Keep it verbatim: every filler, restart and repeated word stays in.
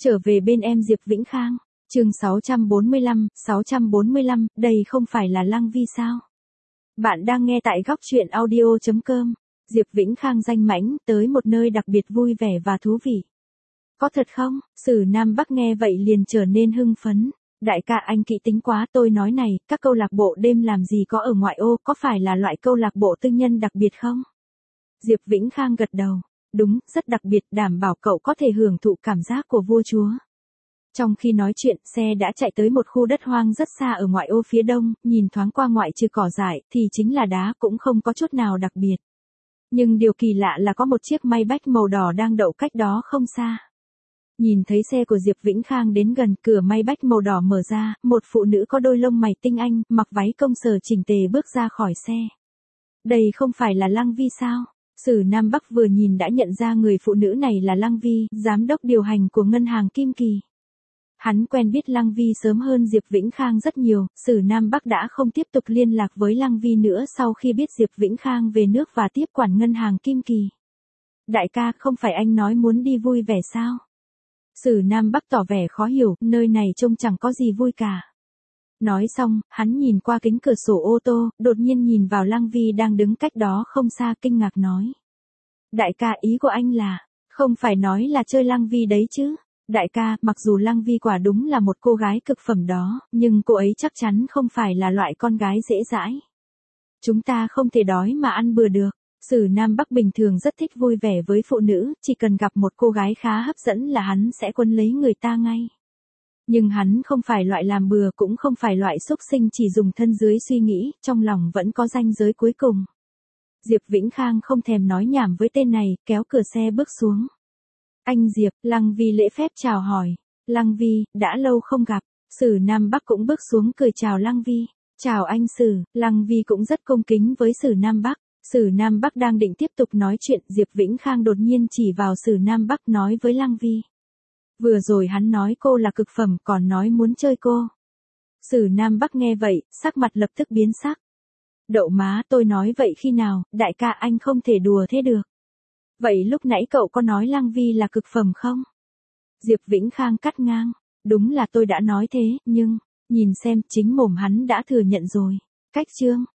Trở về bên em Diệp Vĩnh Khang, chương sáu trăm bốn mươi lăm, sáu trăm bốn mươi lăm, đây không phải là Lăng Vi sao? Bạn đang nghe tại góc truyện audio chấm com. Diệp Vĩnh Khang danh mãnh, tới một nơi đặc biệt vui vẻ và thú vị. Có thật không? Sử Nam Bắc nghe vậy liền trở nên hưng phấn. Đại ca anh kỹ tính quá, tôi nói này, các câu lạc bộ đêm làm gì có ở ngoại ô, có phải là loại câu lạc bộ tư nhân đặc biệt không? Diệp Vĩnh Khang gật đầu. Đúng, rất đặc biệt, đảm bảo cậu có thể hưởng thụ cảm giác của vua chúa. Trong khi nói chuyện, xe đã chạy tới một khu đất hoang rất xa ở ngoại ô phía đông, nhìn thoáng qua ngoại trừ cỏ dại, thì chính là đá cũng không có chút nào đặc biệt. Nhưng điều kỳ lạ là có một chiếc Maybach màu đỏ đang đậu cách đó không xa. Nhìn thấy xe của Diệp Vĩnh Khang đến gần, cửa Maybach màu đỏ mở ra, một phụ nữ có đôi lông mày tinh anh, mặc váy công sở chỉnh tề bước ra khỏi xe. Đây không phải là Lăng Vi sao? Sử Nam Bắc vừa nhìn đã nhận ra người phụ nữ này là Lăng Vi, giám đốc điều hành của ngân hàng Kim Kỳ. Hắn quen biết Lăng Vi sớm hơn Diệp Vĩnh Khang rất nhiều, Sử Nam Bắc đã không tiếp tục liên lạc với Lăng Vi nữa sau khi biết Diệp Vĩnh Khang về nước và tiếp quản ngân hàng Kim Kỳ. Đại ca, không phải anh nói muốn đi vui vẻ sao? Sử Nam Bắc tỏ vẻ khó hiểu, nơi này trông chẳng có gì vui cả. Nói xong, hắn nhìn qua kính cửa sổ ô tô, đột nhiên nhìn vào Lăng Vi đang đứng cách đó không xa, kinh ngạc nói. Đại ca, ý của anh là, không phải nói là chơi Lăng Vi đấy chứ? Đại ca, mặc dù Lăng Vi quả đúng là một cô gái cực phẩm đó, nhưng cô ấy chắc chắn không phải là loại con gái dễ dãi. Chúng ta không thể đói mà ăn bừa được. Sử Nam Bắc bình thường rất thích vui vẻ với phụ nữ, chỉ cần gặp một cô gái khá hấp dẫn là hắn sẽ quấn lấy người ta ngay. Nhưng hắn không phải loại làm bừa, cũng không phải loại xúc sinh chỉ dùng thân dưới suy nghĩ, trong lòng vẫn có ranh giới cuối cùng. Diệp Vĩnh Khang không thèm nói nhảm với tên này, kéo cửa xe bước xuống. Anh Diệp, Lăng Vi lễ phép chào hỏi. Lăng Vi, đã lâu không gặp. Sử Nam Bắc cũng bước xuống cười chào Lăng Vi. Chào anh Sử, Lăng Vi cũng rất cung kính với Sử Nam Bắc. Sử Nam Bắc đang định tiếp tục nói chuyện, Diệp Vĩnh Khang đột nhiên chỉ vào Sử Nam Bắc nói với Lăng Vi. Vừa rồi hắn nói cô là cực phẩm, còn nói muốn chơi cô. Sử Nam Bắc nghe vậy, sắc mặt lập tức biến sắc. Đậu má, tôi nói vậy khi nào, đại ca anh không thể đùa thế được. Vậy lúc nãy cậu có nói Lăng Vi là cực phẩm không? Diệp Vĩnh Khang cắt ngang. Đúng là tôi đã nói thế, nhưng, nhìn xem, chính mồm hắn đã thừa nhận rồi. Cách chương,